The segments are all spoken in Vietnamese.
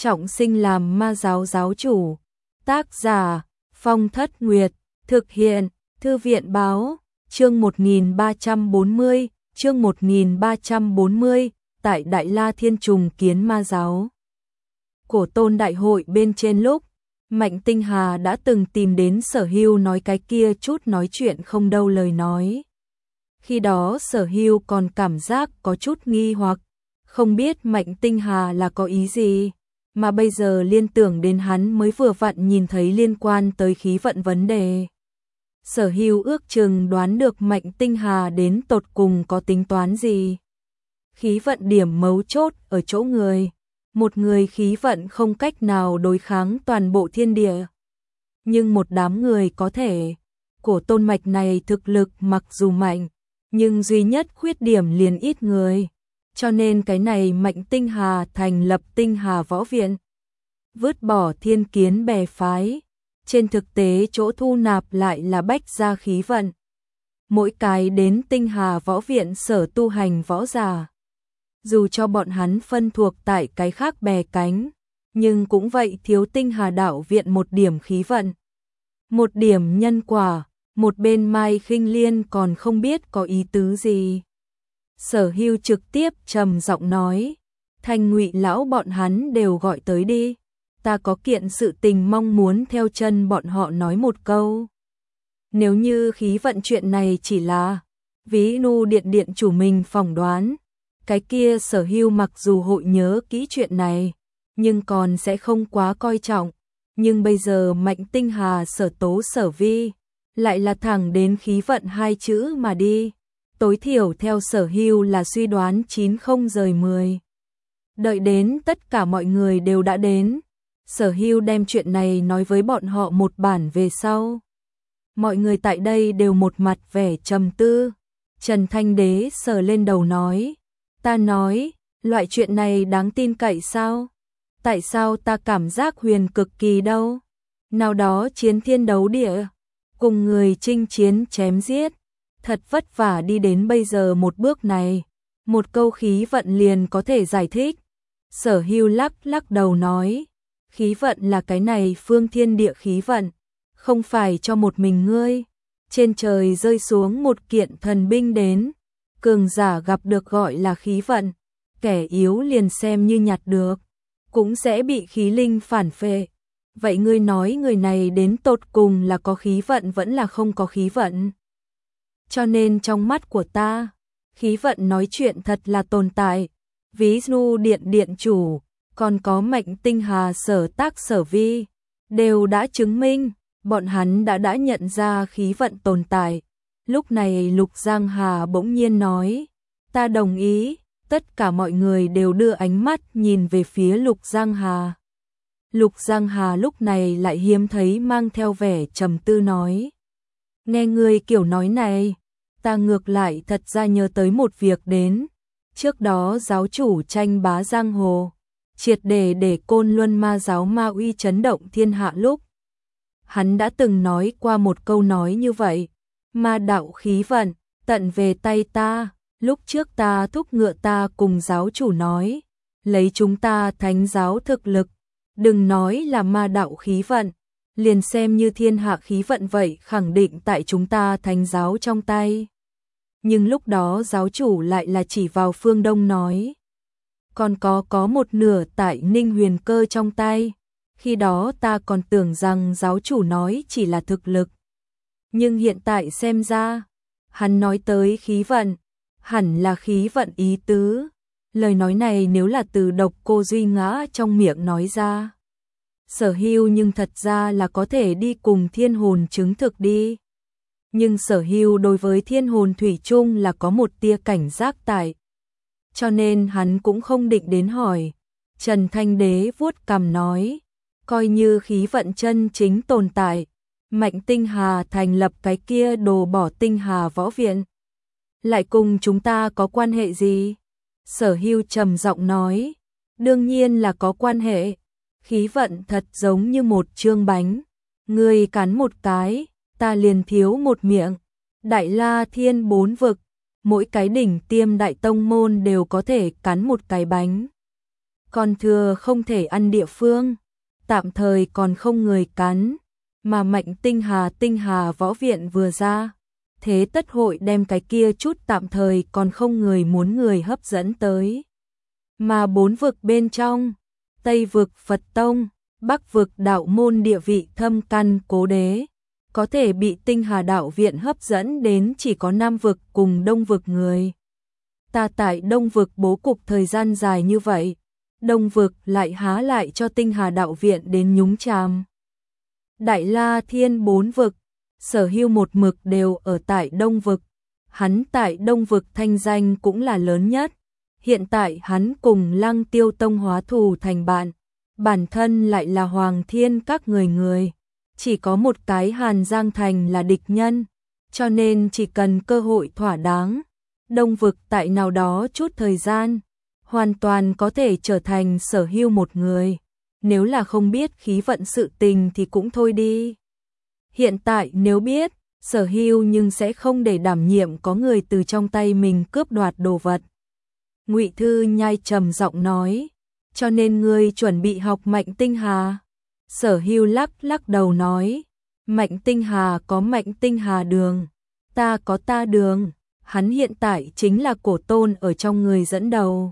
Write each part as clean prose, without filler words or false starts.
trọng sinh làm ma giáo giáo chủ. Tác giả Phong Thất Nguyệt, thực hiện Thư viện báo, chương 1340, chương 1340, tại Đại La Thiên Trùng kiến ma giáo. Cổ tôn đại hội bên trên lúc, Mạnh Tinh Hà đã từng tìm đến Sở Hưu nói cái kia chút nói chuyện không đâu lời nói. Khi đó Sở Hưu còn cảm giác có chút nghi hoặc, không biết Mạnh Tinh Hà là có ý gì, mà bây giờ liên tưởng đến hắn mới vừa vặn nhìn thấy liên quan tới khí vận vấn đề. Sở Hưu ước chừng đoán được Mạnh Tinh Hà đến tột cùng có tính toán gì. Khí vận điểm mấu chốt ở chỗ người. Một người khí vận không cách nào đối kháng toàn bộ thiên địa. Nhưng một đám người có thể. Cổ tôn mạch này thực lực mặc dù mạnh, nhưng duy nhất khuyết điểm liền ít người. Cho nên cái này Mạnh Tinh Hà thành lập Tinh Hà Võ Viện. Vứt bỏ thiên kiến bè phái. Trên thực tế chỗ thu nạp lại là bách gia khí vận. Mỗi cái đến Tinh Hà Võ Viện sở tu hành võ giả. Dù cho bọn hắn phân thuộc tại cái khác bè cánh, nhưng cũng vậy thiếu Tinh Hà Đạo Viện một điểm khí vận. Một điểm nhân quả, một bên Mai Khinh Liên còn không biết có ý tứ gì. Sở Hưu trực tiếp trầm giọng nói, Thanh Ngụy lão bọn hắn đều gọi tới đi. Ta có kiện sự tình mong muốn theo chân bọn họ nói một câu. Nếu như khí vận chuyện này chỉ là ví nu điện điện chủ mình phỏng đoán, cái kia Sở Hưu mặc dù hội nhớ kỹ chuyện này, nhưng còn sẽ không quá coi trọng. Nhưng bây giờ Mạnh Tinh Hà Sở Tố Sở Vi lại là thẳng đến khí vận hai chữ mà đi. Tối thiểu theo Sở Hưu là suy đoán 9 không rời 10. Đợi đến tất cả mọi người đều đã đến, Sở Hưu đem chuyện này nói với bọn họ một bản về sau. Mọi người tại đây đều một mặt vẻ trầm tư. Trần Thanh Đế sờ lên đầu nói, ta nói, loại chuyện này đáng tin cậy sao? Tại sao ta cảm giác huyền cực kỳ đâu? Nào đó chiến thiên đấu địa, cùng người chinh chiến chém giết, thật vất vả đi đến bây giờ một bước này, một câu khí vận liền có thể giải thích. Sở Hưu lắc đầu nói, khí vận là cái này phương thiên địa khí vận, không phải cho một mình ngươi. Trên trời rơi xuống một kiện thần binh đến, cường giả gặp được gọi là khí vận, kẻ yếu liền xem như nhặt được, cũng sẽ bị khí linh phản phệ. Vậy ngươi nói người này đến tột cùng là có khí vận vẫn là không có khí vận? Cho nên trong mắt của ta, khí vận nói chuyện thật là tồn tại. Ví dụ điện điện chủ, còn có Mạnh Tinh Hà Sở Tác Sở Vi, đều đã chứng minh, bọn hắn đã nhận ra khí vận tồn tại. Lúc này Lục Giang Hà bỗng nhiên nói, ta đồng ý. Tất cả mọi người đều đưa ánh mắt nhìn về phía Lục Giang Hà. Lục Giang Hà lúc này lại hiếm thấy mang theo vẻ trầm tư nói, nghe người kiểu nói này, ta ngược lại thật ra nhớ tới một việc đến. Trước đó giáo chủ tranh bá giang hồ, triệt để Côn Luân ma giáo ma uy chấn động thiên hạ lúc, hắn đã từng nói qua một câu nói như vậy, ma đạo khí vận, tận về tay ta. Lúc trước ta thúc ngựa ta cùng giáo chủ nói, lấy chúng ta thánh giáo thực lực, đừng nói là ma đạo khí vận, liền xem như thiên hạ khí vận vậy khẳng định tại chúng ta thánh giáo trong tay. Nhưng lúc đó giáo chủ lại là chỉ vào phương Đông nói, còn có một nửa tại Ninh Huyền Cơ trong tay. Khi đó ta còn tưởng rằng giáo chủ nói chỉ là thực lực. Nhưng hiện tại xem ra, hắn nói tới khí vận, hẳn là khí vận ý tứ. Lời nói này nếu là từ Độc Cô Duy Ngã trong miệng nói ra, Sở Hưu nhưng thật ra là có thể đi cùng thiên hồn chứng thực đi. Nhưng Sở Hưu đối với thiên hồn thủy chung là có một tia cảnh giác tại. Cho nên hắn cũng không định đến hỏi. Trần Thanh Đế vuốt cằm nói, coi như khí vận chân chính tồn tại, Mạnh Tinh Hà thành lập cái kia đồ bỏ Tinh Hà Võ Viện, lại cùng chúng ta có quan hệ gì? Sở Hưu trầm giọng nói, đương nhiên là có quan hệ. Khí vận thật giống như một chương bánh, ngươi cắn một cái, ta liền thiếu một miệng. Đại La Thiên 4 vực, mỗi cái đỉnh tiêm đại tông môn đều có thể cắn một cái bánh. còn thừa không thể ăn địa phương, tạm thời còn không người cắn, mà Mạnh Tinh Hà võ viện vừa ra, thế tất hội đem cái kia chút tạm thời còn không người muốn người hấp dẫn tới. Mà 4 vực bên trong, Tây vực Phật Tông, Bắc vực đạo môn địa vị thâm căn cố đế, có thể bị Tinh Hà đạo viện hấp dẫn đến chỉ có Nam vực cùng Đông vực người. Ta tại Đông vực bố cục thời gian dài như vậy, Đông vực lại há lại cho Tinh Hà đạo viện đến nhúng chàm. Đại La Thiên 4 vực, Sở Hưu một mực đều ở tại Đông vực, hắn tại Đông vực thanh danh cũng là lớn nhất. Hiện tại hắn cùng Lăng Tiêu Tông hóa thù thành bạn, bản thân lại là Hoàng Thiên các người, chỉ có một cái Hàn Giang Thành là địch nhân, cho nên chỉ cần cơ hội thỏa đáng, Đông vực tại nào đó chút thời gian, hoàn toàn có thể trở thành Sở Hưu một người, nếu là không biết khí vận sự tình thì cũng thôi đi. Hiện tại nếu biết, Sở Hưu nhưng sẽ không để đảm nhiệm có người từ trong tay mình cướp đoạt đồ vật. Ngụy Thư Nhai trầm giọng nói, cho nên ngươi chuẩn bị học Mạnh Tinh Hà. Sở Hưu lắc đầu nói, Mạnh Tinh Hà có Mạnh Tinh Hà đường, ta có ta đường, hắn hiện tại chính là cổ tôn ở trong người dẫn đầu.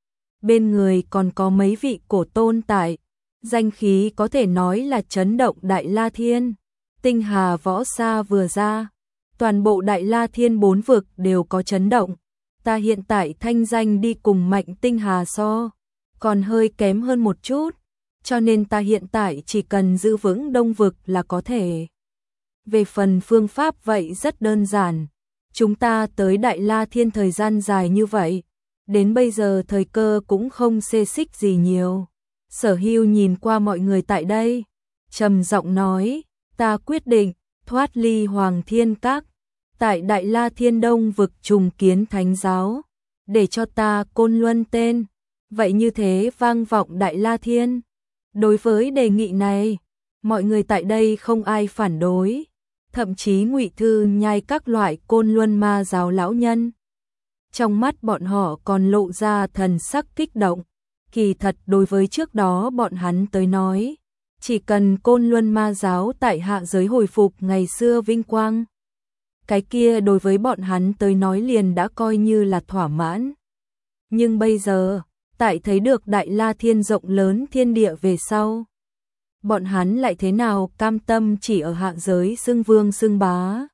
Bên người còn có mấy vị cổ tôn tại, danh khí có thể nói là chấn động Đại La Thiên. Tinh Hà võ xa vừa ra, toàn bộ Đại La Thiên 4 vực đều có chấn động. Ta hiện tại thanh danh đi cùng Mạnh Tinh Hà so, còn hơi kém hơn một chút, cho nên ta hiện tại chỉ cần giữ vững Đông vực là có thể. Về phần phương pháp vậy rất đơn giản, chúng ta tới Đại La Thiên thời gian dài như vậy, đến bây giờ thời cơ cũng không xê xích gì nhiều. Sở Hưu nhìn qua mọi người tại đây, trầm giọng nói, ta quyết định thoát ly Hoàng Thiên Các, tại Đại La Thiên Đông vực trùng kiến thánh giáo, để cho ta Côn Luân tên, vậy như thế vang vọng Đại La Thiên. Đối với đề nghị này, mọi người tại đây không ai phản đối, thậm chí Ngụy Thư Nhai các loại Côn Luân ma giáo lão nhân. Trong mắt bọn họ còn lộ ra thần sắc kích động, kỳ thật đối với trước đó bọn hắn tới nói, chỉ cần Côn Luân ma giáo tại hạ giới hồi phục ngày xưa vinh quang, cái kia đối với bọn hắn tới nói liền đã coi như là thỏa mãn. Nhưng bây giờ, tại thấy được Đại La Thiên rộng lớn thiên địa về sau, bọn hắn lại thế nào cam tâm chỉ ở hạ giới xưng vương xưng bá.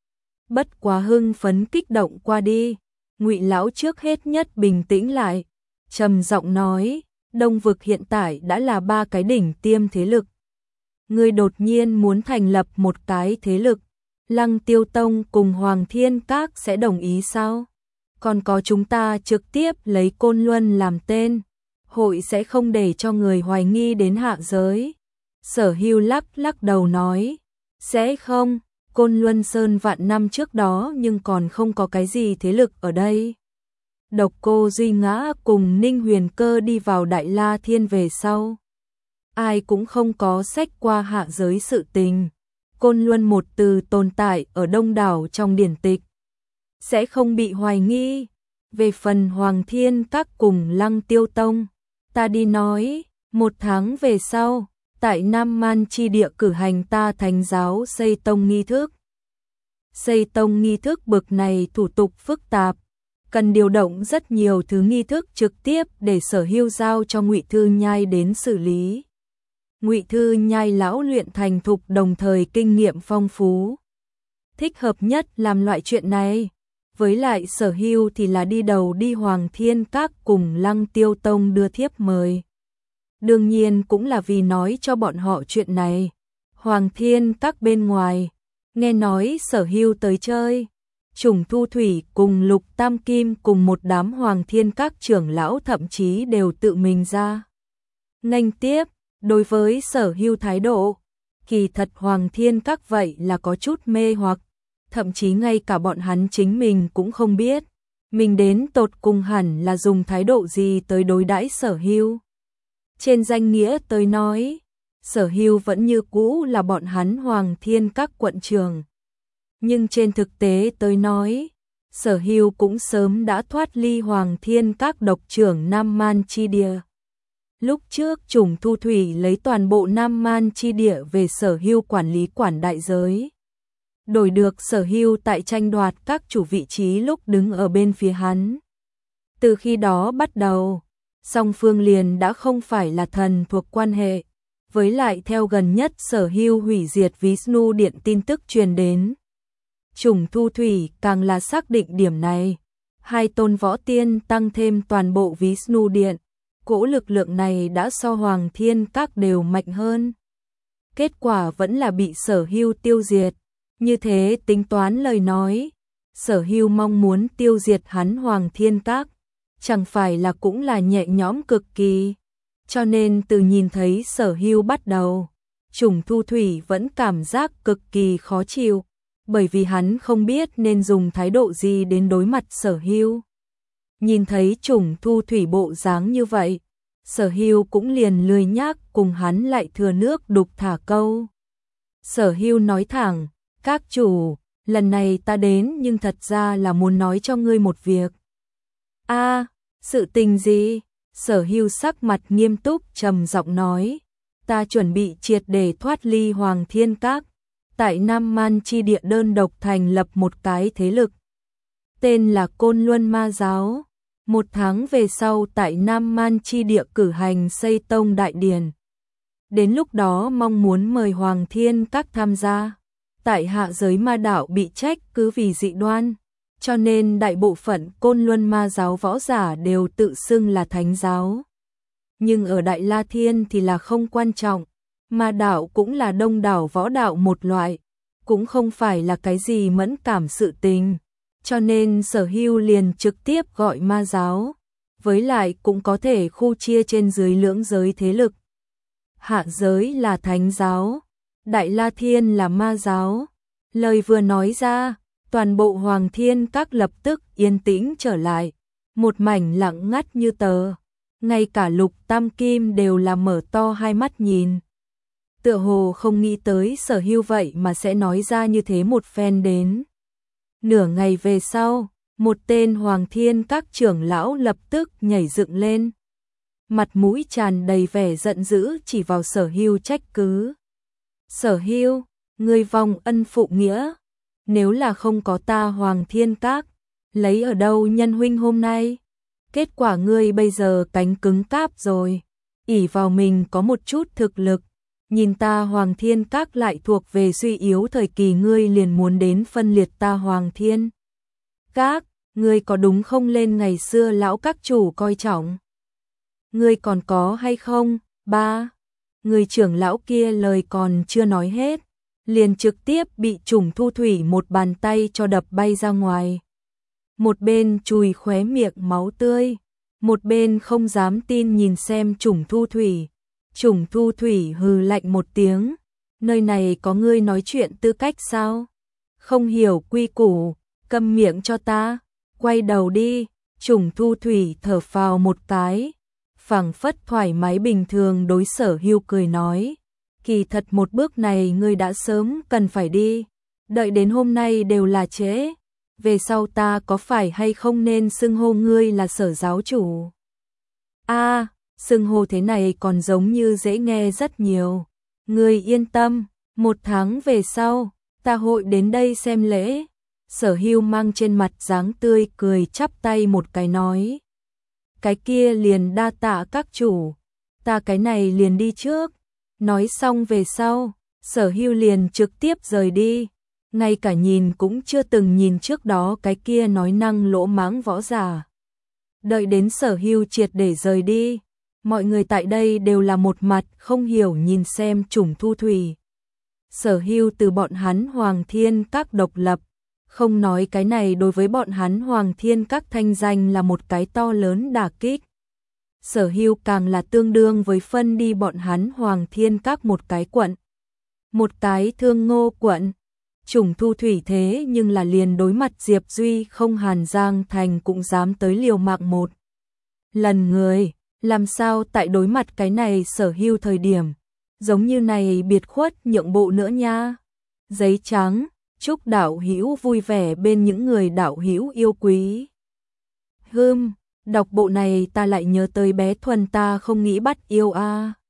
Bất quá hưng phấn kích động qua đi, Ngụy lão trước hết nhất bình tĩnh lại, trầm giọng nói, Đông vực hiện tại đã là 3 cái đỉnh tiêm thế lực. Ngươi đột nhiên muốn thành lập một cái thế lực, Lăng Tiêu Tông cùng Hoàng Thiên Các sẽ đồng ý sao? Còn có chúng ta trực tiếp lấy Côn Luân làm tên, hội sẽ không để cho người hoài nghi đến hạ giới. Sở Hưu lắc đầu nói, sẽ không, Côn Luân Sơn vạn năm trước đó nhưng còn không có cái gì thế lực ở đây. Độc Cô Duy Ngã cùng Ninh Huyền Cơ đi vào Đại La Thiên về sau, ai cũng không có sách qua hạ giới sự tình. Côn Luân một từ tồn tại ở đông đảo trong điển tịch, sẽ không bị hoài nghi. Về phần Hoàng Thiên Các cùng Lăng Tiêu Tông, ta đi nói, 1 tháng về sau, tại Nam Man chi địa cử hành ta thánh giáo xây tông nghi thức. Xây tông nghi thức bực này thủ tục phức tạp, cần điều động rất nhiều thứ nghi thức trực tiếp để Sở Hưu giao cho Ngụy Thư Nhai đến xử lý. Ngụy Thư Nhai lão luyện thành thục đồng thời kinh nghiệm phong phú, thích hợp nhất làm loại chuyện này. Với lại Sở Hưu thì là đi đầu đi Hoàng Thiên Các cùng Lăng Tiêu Tông đưa thiếp mời. Đương nhiên cũng là vì nói cho bọn họ chuyện này. Hoàng Thiên Các bên ngoài, nghe nói Sở Hưu tới chơi, Trùng Thu Thủy cùng Lục Tam Kim cùng một đám Hoàng Thiên Các trưởng lão thậm chí đều tự mình ra nghênh tiếp. Đối với Sở Hưu thái độ, kỳ thật Hoàng Thiên Các vậy là có chút mê hoặc, thậm chí ngay cả bọn hắn chính mình cũng không biết, mình đến tột cùng hẳn là dùng thái độ gì tới đối đãi Sở Hưu. Trên danh nghĩa tới nói, Sở Hưu vẫn như cũ là bọn hắn Hoàng Thiên Các quận trưởng. Nhưng trên thực tế tới nói, Sở Hưu cũng sớm đã thoát ly Hoàng Thiên Các độc trưởng Nam Man chi địa. Lúc trước Trùng Thu Thủy lấy toàn bộ Nam Man chi địa về sở hữu quản lý quản đại giới. Đổi được sở hữu tại tranh đoạt các chủ vị trí lúc đứng ở bên phía hắn. Từ khi đó bắt đầu, song phương liền đã không phải là thần thuộc quan hệ. Với lại theo gần nhất sở hữu hủy diệt Vishnu Điện tin tức truyền đến. Trùng Thu Thủy càng là xác định điểm này. Hai tôn võ tiên tăng thêm toàn bộ Vishnu Điện. Cỗ lực lượng này đã so Hoàng Thiên Các đều mạnh hơn. Kết quả vẫn là bị sở hữu tiêu diệt. Như thế tính toán lời nói, sở hữu mong muốn tiêu diệt hắn Hoàng Thiên Các, chẳng phải là cũng là nhẹ nhõm cực kỳ. Cho nên từ nhìn thấy sở hữu bắt đầu, Trùng Thu Thủy vẫn cảm giác cực kỳ khó chịu, bởi vì hắn không biết nên dùng thái độ gì đến đối mặt sở hữu. Nhìn thấy Trùng Thu Thủy bộ dáng như vậy, sở hữu cũng liền lười nhác cùng hắn lại thừa nước đục thả câu. Sở hữu nói thẳng, các chủ, lần này ta đến nhưng thật ra là muốn nói cho ngươi một việc. Sự tình gì? Sở hữu sắc mặt nghiêm túc trầm giọng nói, ta chuẩn bị triệt để thoát ly Hoàng Thiên Các, tại Nam Man chi địa đơn độc thành lập một cái thế lực. Tên là Côn Luân Ma Giáo. 1 tháng về sau tại Nam Man chi địa cử hành xây tông đại điển. Đến lúc đó mong muốn mời Hoàng Thiên Các tham gia. Tại hạ giới ma đạo bị trách cứ vì dị đoan, cho nên đại bộ phận Côn Luân Ma Giáo võ giả đều tự xưng là thánh giáo. Nhưng ở Đại La Thiên thì là không quan trọng, ma đạo cũng là đông đảo võ đạo một loại, cũng không phải là cái gì mẫn cảm sự tình, cho nên sở hữu liền trực tiếp gọi ma giáo, với lại cũng có thể khu chia trên dưới lưỡng giới thế lực. Hạ giới là thánh giáo, Đại La Thiên là ma giáo. Lời vừa nói ra, toàn bộ Hoàng Thiên Các lập tức yên tĩnh trở lại, một mảnh lặng ngắt như tờ, ngay cả Lục Tam Kim đều là mở to hai mắt nhìn. Tựa hồ không nghĩ tới sở hữu vậy mà sẽ nói ra như thế một phen đến. Nửa ngày về sau, một tên Hoàng Thiên Các trưởng lão lập tức nhảy dựng lên. Mặt mũi tràn đầy vẻ giận dữ chỉ vào sở hữu trách cứ. Sở hữu, ngươi vong ân phụ nghĩa, nếu là không có ta Hoàng Thiên Các, lấy ở đâu nhân huynh hôm nay? Kết quả ngươi bây giờ cánh cứng cáp rồi, ỷ vào mình có một chút thực lực, nhìn ta Hoàng Thiên Các lại thuộc về suy yếu thời kỳ, ngươi liền muốn đến phân liệt ta Hoàng Thiên Các, ngươi có đúng không lên ngày xưa lão các chủ coi trọng? Ngươi còn có hay không? Người trưởng lão kia lời còn chưa nói hết, liền trực tiếp bị Trùng Thu Thủy một bàn tay cho đập bay ra ngoài. Một bên chùi khóe miệng máu tươi, một bên không dám tin nhìn xem Trùng Thu Thủy. Trùng Thu Thủy hừ lạnh một tiếng, nơi này có ngươi nói chuyện tư cách sao? Không hiểu quy củ, câm miệng cho ta, quay đầu đi. Trùng Thu Thủy thở phào một cái, phảng phất thoải mái bình thường đối sở hữu cười nói, kỳ thật một bước này ngươi đã sớm cần phải đi, đợi đến hôm nay đều là trễ, về sau ta có phải hay không nên xưng hô ngươi là Sở giáo chủ? Xưng hô thế này còn giống như dễ nghe rất nhiều. Ngươi yên tâm, 1 tháng về sau, ta hội đến đây xem lễ. Sở hữu mang trên mặt dáng tươi cười chắp tay một cái nói. Cái kia liền đa tạ các chủ, ta cái này liền đi trước. Nói xong về sau, sở hữu liền trực tiếp rời đi, ngay cả nhìn cũng chưa từng nhìn trước đó cái kia nói năng lỗ mãng võ giả. Đợi đến sở hữu triệt để rời đi, mọi người tại đây đều là một mặt không hiểu nhìn xem Trùng Thu Thủy. Sở hữu từ bọn hắn Hoàng Thiên Các độc lập, không nói cái này đối với bọn hắn Hoàng Thiên Các thanh danh là một cái to lớn đả kích. Sở hữu càng là tương đương với phân đi bọn hắn Hoàng Thiên Các một cái quận, một cái Thương Ngô quận. Trùng Thu Thủy thế nhưng là liền đối mặt Diệp Duy không Hàn Giang Thành cũng dám tới liều mạng một lần người, làm sao tại đối mặt cái này sở hữu thời điểm, giống như này biệt khuất nhượng bộ nữa nha. Giấy trắng, chúc đạo hữu vui vẻ bên những người đạo hữu yêu quý. Đọc bộ này ta lại nhớ tới bé Thuần, ta không nghĩ bắt yêu a.